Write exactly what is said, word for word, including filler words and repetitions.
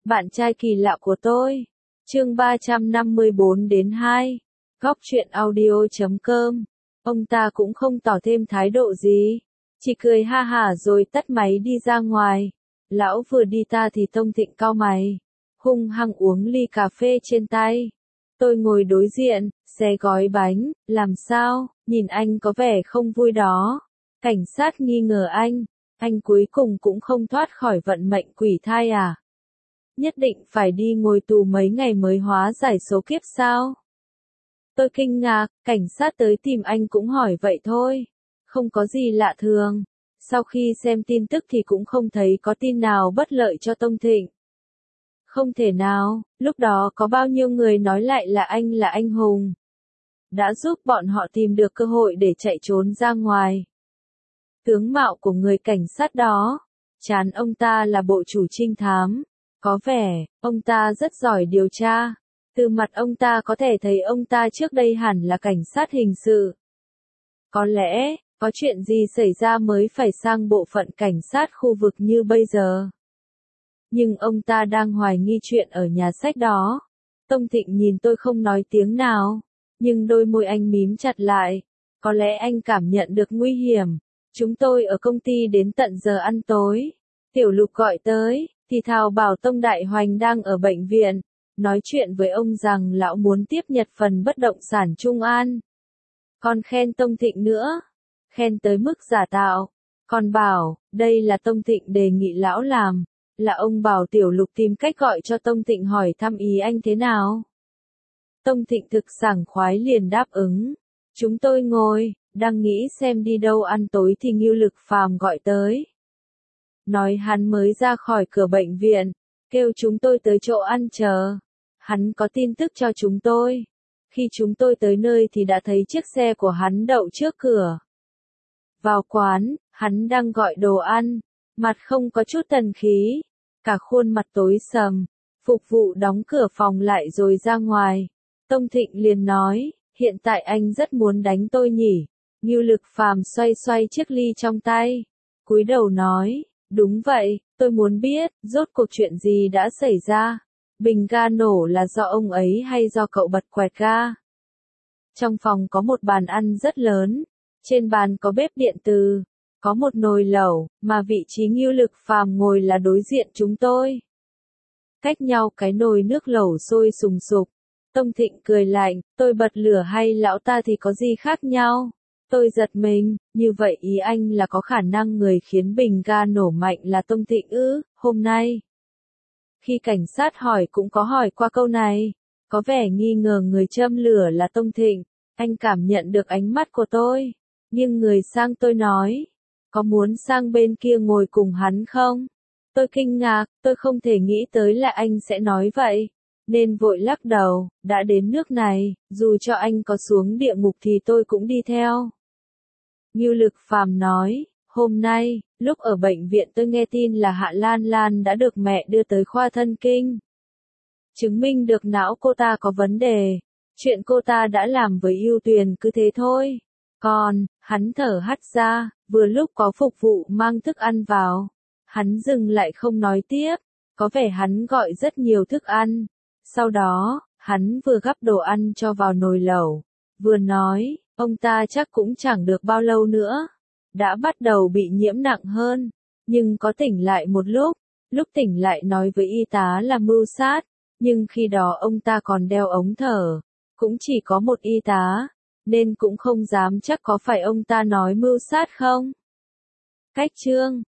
Bạn trai kỳ lạ của tôi. Chương ba trăm năm mươi bốn đến hai. Góc truyện audio chấm com. Ông ta cũng không tỏ thêm thái độ gì, chỉ cười ha hả rồi tắt máy đi ra ngoài. Lão vừa đi ta thì Tông Thịnh cau mày, hung hăng uống ly cà phê trên tay. Tôi ngồi đối diện, xé gói bánh, làm sao, nhìn anh có vẻ không vui đó. Cảnh sát nghi ngờ anh, anh cuối cùng cũng không thoát khỏi vận mệnh quỷ thai à? Nhất định phải đi ngồi tù mấy ngày mới hóa giải số kiếp sao? Tôi kinh ngạc, cảnh sát tới tìm anh cũng hỏi vậy thôi. Không có gì lạ thường. Sau khi xem tin tức thì cũng không thấy có tin nào bất lợi cho Tông Thịnh. Không thể nào, lúc đó có bao nhiêu người nói lại là anh là anh hùng. Đã giúp bọn họ tìm được cơ hội để chạy trốn ra ngoài. Tướng mạo của người cảnh sát đó, trán ông ta là bộ chủ trinh thám. Có vẻ, ông ta rất giỏi điều tra. Từ mặt ông ta có thể thấy ông ta trước đây hẳn là cảnh sát hình sự. Có lẽ, có chuyện gì xảy ra mới phải sang bộ phận cảnh sát khu vực như bây giờ. Nhưng ông ta đang hoài nghi chuyện ở nhà sách đó. Tông Thịnh nhìn tôi không nói tiếng nào, nhưng đôi môi anh mím chặt lại. Có lẽ anh cảm nhận được nguy hiểm. Chúng tôi ở công ty đến tận giờ ăn tối. Tiểu Lục gọi tới, thì thào bảo Tông Đại Hoành đang ở bệnh viện. Nói chuyện với ông rằng lão muốn tiếp nhật phần bất động sản Trung An. Còn khen Tông Thịnh nữa. Khen tới mức giả tạo. Còn bảo, đây là Tông Thịnh đề nghị lão làm. Là ông bảo Tiểu Lục tìm cách gọi cho Tông Thịnh hỏi thăm ý anh thế nào. Tông Thịnh thực sảng khoái liền đáp ứng. Chúng tôi ngồi, đang nghĩ xem đi đâu ăn tối thì Ngưu Lực Phàm gọi tới. Nói hắn mới ra khỏi cửa bệnh viện, kêu chúng tôi tới chỗ ăn chờ. Hắn có tin tức cho chúng tôi. Khi chúng tôi tới nơi thì đã thấy chiếc xe của hắn đậu trước cửa. Vào quán, hắn đang gọi đồ ăn, mặt không có chút thần khí, cả khuôn mặt tối sầm. Phục vụ đóng cửa phòng lại rồi ra ngoài. Tông Thịnh liền nói, hiện tại anh rất muốn đánh tôi nhỉ. Ngưu Lực Phàm xoay xoay chiếc ly trong tay, cúi đầu nói, đúng vậy, tôi muốn biết, rốt cuộc chuyện gì đã xảy ra. Bình ga nổ là do ông ấy hay do cậu bật quẹt ga? Trong phòng có một bàn ăn rất lớn, trên bàn có bếp điện từ, có một nồi lẩu, mà vị trí Ngưu Lực Phàm ngồi là đối diện chúng tôi. Cách nhau cái nồi nước lẩu sôi sùng sục. Tông Thịnh cười lạnh, tôi bật lửa hay lão ta thì có gì khác nhau? Tôi giật mình, như vậy ý anh là có khả năng người khiến bình ga nổ mạnh là Tông Thịnh ư? Hôm nay, khi cảnh sát hỏi cũng có hỏi qua câu này, có vẻ nghi ngờ người châm lửa là Tông Thịnh. Anh cảm nhận được ánh mắt của tôi, nhưng người sang tôi nói, có muốn sang bên kia ngồi cùng hắn không? Tôi kinh ngạc, tôi không thể nghĩ tới là anh sẽ nói vậy, nên vội lắc đầu, đã đến nước này, dù cho anh có xuống địa ngục thì tôi cũng đi theo. Ngưu Lực Phàm nói, hôm nay, lúc ở bệnh viện tôi nghe tin là Hạ Lan Lan đã được mẹ đưa tới khoa thân kinh. Chứng minh được não cô ta có vấn đề. Chuyện cô ta đã làm với Ưu Tuyền cứ thế thôi. Còn, hắn thở hắt ra, vừa lúc có phục vụ mang thức ăn vào. Hắn dừng lại không nói tiếp, có vẻ hắn gọi rất nhiều thức ăn. Sau đó, hắn vừa gắp đồ ăn cho vào nồi lẩu, vừa nói, ông ta chắc cũng chẳng được bao lâu nữa. Đã bắt đầu bị nhiễm nặng hơn, nhưng có tỉnh lại một lúc, lúc tỉnh lại nói với y tá là mưu sát, nhưng khi đó ông ta còn đeo ống thở, cũng chỉ có một y tá, nên cũng không dám chắc có phải ông ta nói mưu sát không. Cách chương